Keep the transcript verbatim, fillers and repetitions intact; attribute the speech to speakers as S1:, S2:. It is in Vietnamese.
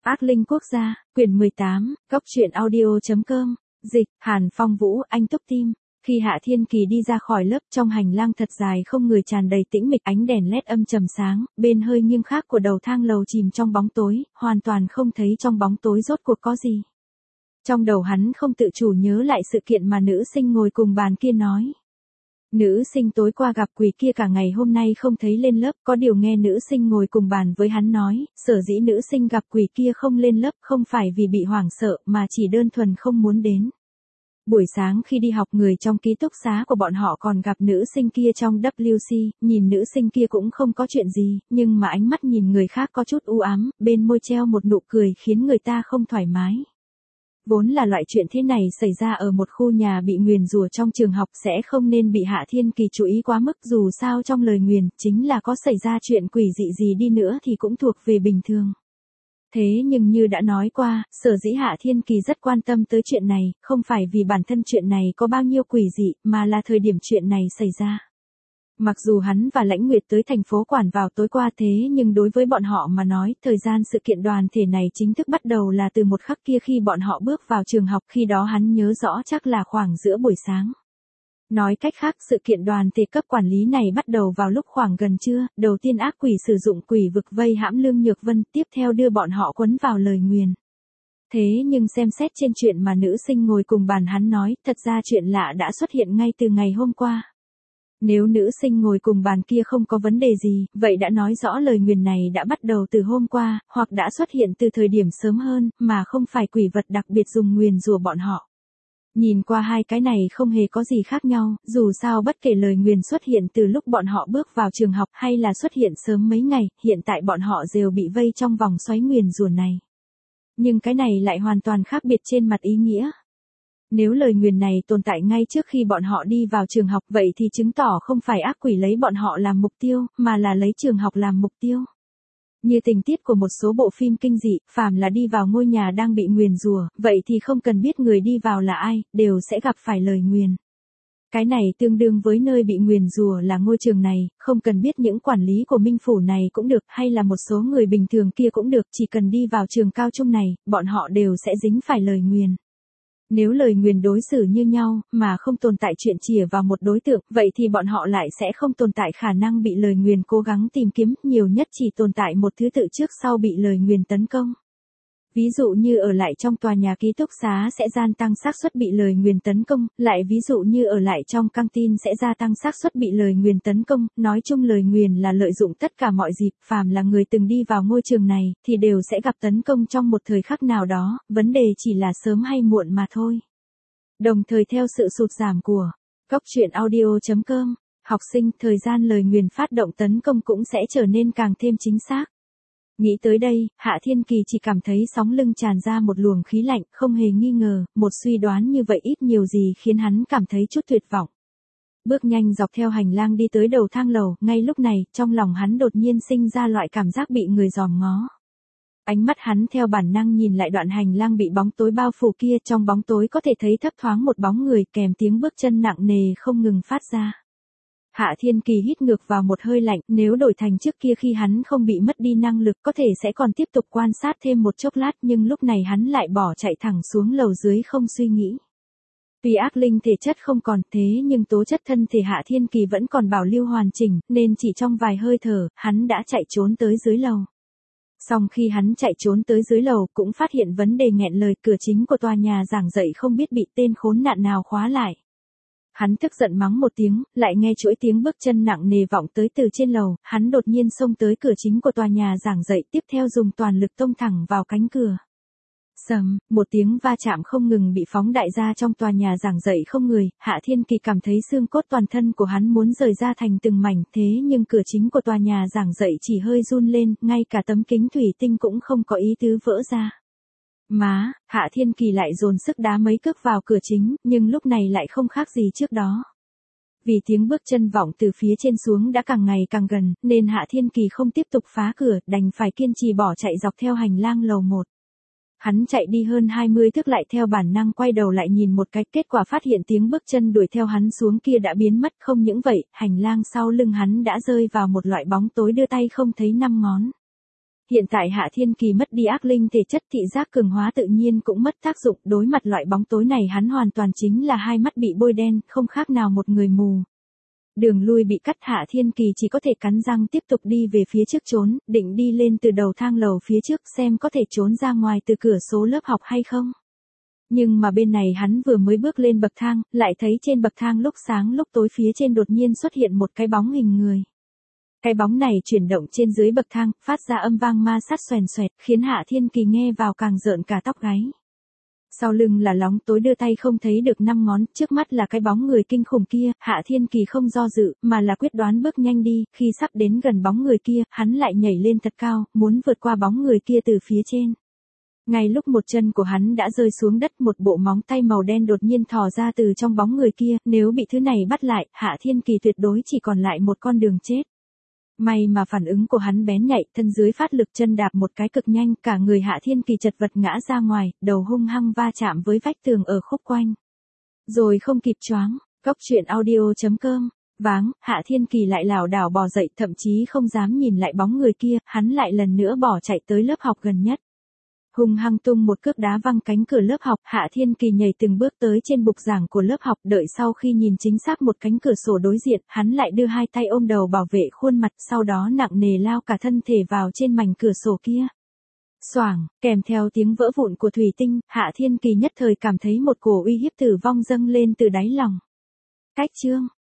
S1: Ác linh quốc gia, quyển mười tám, góc truyện audio.com, dịch, Hàn Phong Vũ, anh Túc Tim. Khi Hạ Thiên Kỳ đi ra khỏi lớp, trong hành lang thật dài không người tràn đầy tĩnh mịch, ánh đèn led âm trầm sáng, bên hơi nghiêng khác của đầu thang lầu chìm trong bóng tối, hoàn toàn không thấy trong bóng tối rốt cuộc có gì. Trong đầu hắn không tự chủ nhớ lại sự kiện mà nữ sinh ngồi cùng bàn kia nói. Nữ sinh tối qua gặp quỷ kia cả ngày hôm nay không thấy lên lớp, có điều nghe nữ sinh ngồi cùng bàn với hắn nói, sở dĩ nữ sinh gặp quỷ kia không lên lớp không phải vì bị hoảng sợ mà chỉ đơn thuần không muốn đến. Buổi sáng khi đi học, người trong ký túc xá của bọn họ còn gặp nữ sinh kia trong W C, nhìn nữ sinh kia cũng không có chuyện gì, nhưng mà ánh mắt nhìn người khác có chút u ám, bên môi treo một nụ cười khiến người ta không thoải mái. Vốn là loại chuyện thế này xảy ra ở một khu nhà bị nguyền rủa trong trường học sẽ không nên bị Hạ Thiên Kỳ chú ý quá mức, dù sao trong lời nguyền chính là có xảy ra chuyện quỷ dị gì đi nữa thì cũng thuộc về bình thường. Thế nhưng như đã nói qua, sở dĩ Hạ Thiên Kỳ rất quan tâm tới chuyện này, không phải vì bản thân chuyện này có bao nhiêu quỷ dị, mà là thời điểm chuyện này xảy ra. Mặc dù hắn và Lãnh Nguyệt tới thành phố Quản vào tối qua, thế nhưng đối với bọn họ mà nói, thời gian sự kiện đoàn thể này chính thức bắt đầu là từ một khắc kia khi bọn họ bước vào trường học, khi đó hắn nhớ rõ chắc là khoảng giữa buổi sáng. Nói cách khác, sự kiện đoàn thể cấp quản lý này bắt đầu vào lúc khoảng gần trưa, đầu tiên ác quỷ sử dụng quỷ vực vây hãm Lương Nhược Vân, tiếp theo đưa bọn họ quấn vào lời nguyền. Thế nhưng xem xét trên chuyện mà nữ sinh ngồi cùng bàn hắn nói, thật ra chuyện lạ đã xuất hiện ngay từ ngày hôm qua. Nếu nữ sinh ngồi cùng bàn kia không có vấn đề gì, vậy đã nói rõ lời nguyền này đã bắt đầu từ hôm qua, hoặc đã xuất hiện từ thời điểm sớm hơn, mà không phải quỷ vật đặc biệt dùng nguyền rủa bọn họ. Nhìn qua hai cái này không hề có gì khác nhau, dù sao bất kể lời nguyền xuất hiện từ lúc bọn họ bước vào trường học hay là xuất hiện sớm mấy ngày, hiện tại bọn họ đều bị vây trong vòng xoáy nguyền rủa này. Nhưng cái này lại hoàn toàn khác biệt trên mặt ý nghĩa. Nếu lời nguyền này tồn tại ngay trước khi bọn họ đi vào trường học, vậy thì chứng tỏ không phải ác quỷ lấy bọn họ làm mục tiêu, mà là lấy trường học làm mục tiêu. Như tình tiết của một số bộ phim kinh dị, phàm là đi vào ngôi nhà đang bị nguyền rủa, vậy thì không cần biết người đi vào là ai, đều sẽ gặp phải lời nguyền. Cái này tương đương với nơi bị nguyền rủa là ngôi trường này, không cần biết những quản lý của Minh Phủ này cũng được, hay là một số người bình thường kia cũng được, chỉ cần đi vào trường cao trung này, bọn họ đều sẽ dính phải lời nguyền. Nếu lời nguyền đối xử như nhau, mà không tồn tại chuyện chìa vào một đối tượng, vậy thì bọn họ lại sẽ không tồn tại khả năng bị lời nguyền cố gắng tìm kiếm, nhiều nhất chỉ tồn tại một thứ tự trước sau bị lời nguyền tấn công. Ví dụ như ở lại trong tòa nhà ký túc xá sẽ gia tăng xác suất bị lời nguyền tấn công, lại ví dụ như ở lại trong căng tin sẽ gia tăng xác suất bị lời nguyền tấn công, nói chung lời nguyền là lợi dụng tất cả mọi dịp, phàm là người từng đi vào ngôi trường này, thì đều sẽ gặp tấn công trong một thời khắc nào đó, vấn đề chỉ là sớm hay muộn mà thôi. Đồng thời theo sự sụt giảm của góc truyện audio.com, học sinh, thời gian lời nguyền phát động tấn công cũng sẽ trở nên càng thêm chính xác. Nghĩ tới đây, Hạ Thiên Kỳ chỉ cảm thấy sóng lưng tràn ra một luồng khí lạnh, không hề nghi ngờ, một suy đoán như vậy ít nhiều gì khiến hắn cảm thấy chút tuyệt vọng. Bước nhanh dọc theo hành lang đi tới đầu thang lầu, ngay lúc này, trong lòng hắn đột nhiên sinh ra loại cảm giác bị người dòm ngó. Ánh mắt hắn theo bản năng nhìn lại đoạn hành lang bị bóng tối bao phủ kia, trong bóng tối có thể thấy thấp thoáng một bóng người kèm tiếng bước chân nặng nề không ngừng phát ra. Hạ Thiên Kỳ hít ngược vào một hơi lạnh, nếu đổi thành trước kia khi hắn không bị mất đi năng lực có thể sẽ còn tiếp tục quan sát thêm một chốc lát, nhưng lúc này hắn lại bỏ chạy thẳng xuống lầu dưới không suy nghĩ. Tuy ác linh thể chất không còn, thế nhưng tố chất thân thể Hạ Thiên Kỳ vẫn còn bảo lưu hoàn chỉnh, nên chỉ trong vài hơi thở, hắn đã chạy trốn tới dưới lầu. Xong khi hắn chạy trốn tới dưới lầu cũng phát hiện vấn đề nghẹn lời, cửa chính của tòa nhà giảng dạy không biết bị tên khốn nạn nào khóa lại. Hắn tức giận mắng một tiếng, lại nghe chuỗi tiếng bước chân nặng nề vọng tới từ trên lầu, hắn đột nhiên xông tới cửa chính của tòa nhà giảng dạy, tiếp theo dùng toàn lực tông thẳng vào cánh cửa. Sầm, một tiếng va chạm không ngừng bị phóng đại ra trong tòa nhà giảng dạy không người, Hạ Thiên Kỳ cảm thấy xương cốt toàn thân của hắn muốn rời ra thành từng mảnh, thế nhưng cửa chính của tòa nhà giảng dạy chỉ hơi run lên, ngay cả tấm kính thủy tinh cũng không có ý tứ vỡ ra. Má, Hạ Thiên Kỳ lại dồn sức đá mấy cước vào cửa chính, nhưng lúc này lại không khác gì trước đó. Vì tiếng bước chân vọng từ phía trên xuống đã càng ngày càng gần, nên Hạ Thiên Kỳ không tiếp tục phá cửa, đành phải kiên trì bỏ chạy dọc theo hành lang lầu một. Hắn chạy đi hơn hai mươi thước lại theo bản năng quay đầu lại nhìn một cái, kết quả phát hiện tiếng bước chân đuổi theo hắn xuống kia đã biến mất, không những vậy, hành lang sau lưng hắn đã rơi vào một loại bóng tối đưa tay không thấy năm ngón. Hiện tại Hạ Thiên Kỳ mất đi ác linh thể chất, thị giác cường hóa tự nhiên cũng mất tác dụng, đối mặt loại bóng tối này hắn hoàn toàn chính là hai mắt bị bôi đen, không khác nào một người mù. Đường lui bị cắt, Hạ Thiên Kỳ chỉ có thể cắn răng tiếp tục đi về phía trước trốn, định đi lên từ đầu thang lầu phía trước xem có thể trốn ra ngoài từ cửa số lớp học hay không. Nhưng mà bên này hắn vừa mới bước lên bậc thang, lại thấy trên bậc thang lúc sáng lúc tối phía trên đột nhiên xuất hiện một cái bóng hình người. Cái bóng này chuyển động trên dưới bậc thang, phát ra âm vang ma sát xoèn xoẹt, khiến Hạ Thiên Kỳ nghe vào càng rợn cả tóc gáy. Sau lưng là bóng tối đưa tay không thấy được năm ngón, trước mắt là cái bóng người kinh khủng kia, Hạ Thiên Kỳ không do dự, mà là quyết đoán bước nhanh đi, khi sắp đến gần bóng người kia, hắn lại nhảy lên thật cao, muốn vượt qua bóng người kia từ phía trên. Ngay lúc một chân của hắn đã rơi xuống đất, một bộ móng tay màu đen đột nhiên thò ra từ trong bóng người kia, nếu bị thứ này bắt lại, Hạ Thiên Kỳ tuyệt đối chỉ còn lại một con đường chết. May mà phản ứng của hắn bén nhạy, thân dưới phát lực chân đạp một cái cực nhanh, cả người Hạ Thiên Kỳ chật vật ngã ra ngoài, đầu hung hăng va chạm với vách tường ở khúc quanh. Rồi không kịp choáng, Cốc Truyện Audio chấm com, váng, Hạ Thiên Kỳ lại lảo đảo bò dậy, thậm chí không dám nhìn lại bóng người kia, hắn lại lần nữa bỏ chạy tới lớp học gần nhất. Hung hăng tung một cước đá văng cánh cửa lớp học, Hạ Thiên Kỳ nhảy từng bước tới trên bục giảng của lớp học, đợi sau khi nhìn chính xác một cánh cửa sổ đối diện, hắn lại đưa hai tay ôm đầu bảo vệ khuôn mặt, sau đó nặng nề lao cả thân thể vào trên mảnh cửa sổ kia. Xoảng, kèm theo tiếng vỡ vụn của thủy tinh, Hạ Thiên Kỳ nhất thời cảm thấy một cổ uy hiếp tử vong dâng lên từ đáy lòng. Cách chương